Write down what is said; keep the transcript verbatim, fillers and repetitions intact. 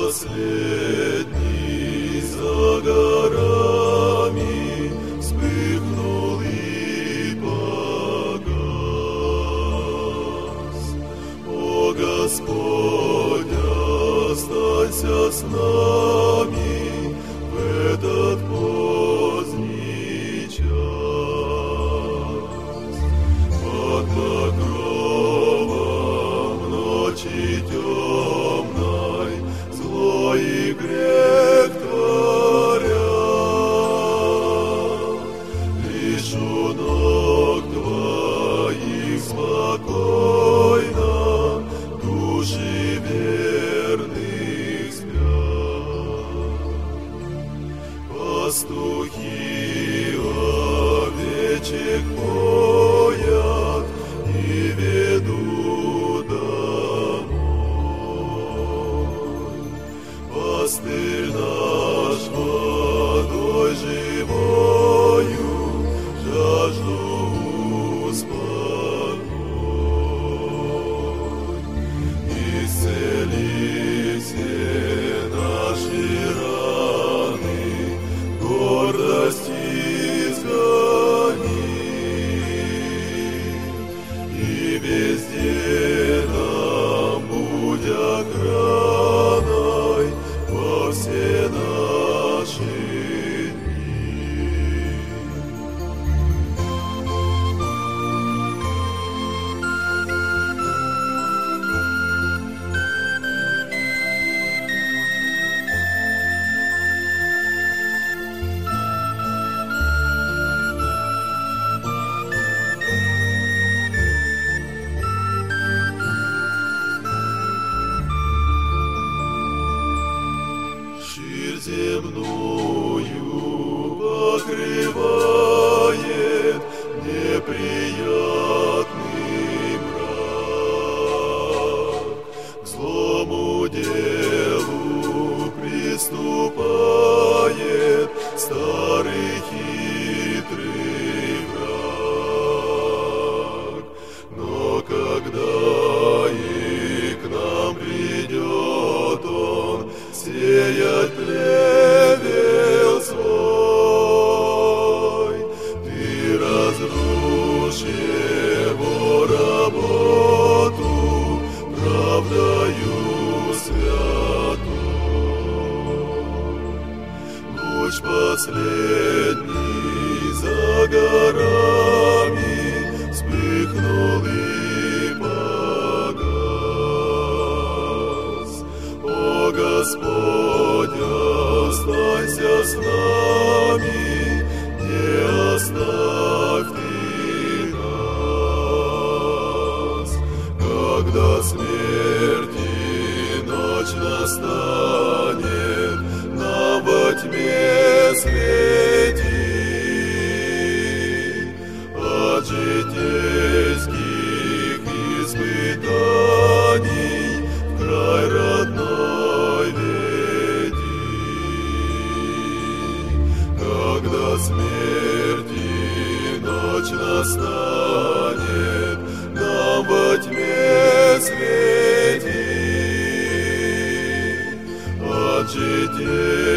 последний за горами вспыхнул и погас. О Господь, останься с нами в этот поздний час. Под покровом ночи темной злой и грех творя, лишь у ног твоих спокойно души верных спят. Пастухи овечек поят и ведут домой. Пастырь наш водой живою жажду успокой. Исцели все наши раны, гордость изгони, и везде нам будь охраной во все наши дни. Ширь земную покрывает неприятный мрак. К злому делу приступает старый хитрый враг. Но когда и к нам придет он сеять плевел свой, ты разрушь его работу правдою святой. Луч последний за горами вспыхнул и погас. О Господь, останься с нами, не оставь ты нас. Когда смерть и ночь настанет, нам во тьме свети, от житейских испытаний в край родной веди. Когда смерть и ночь настанет, нам во тьме свети, от житейских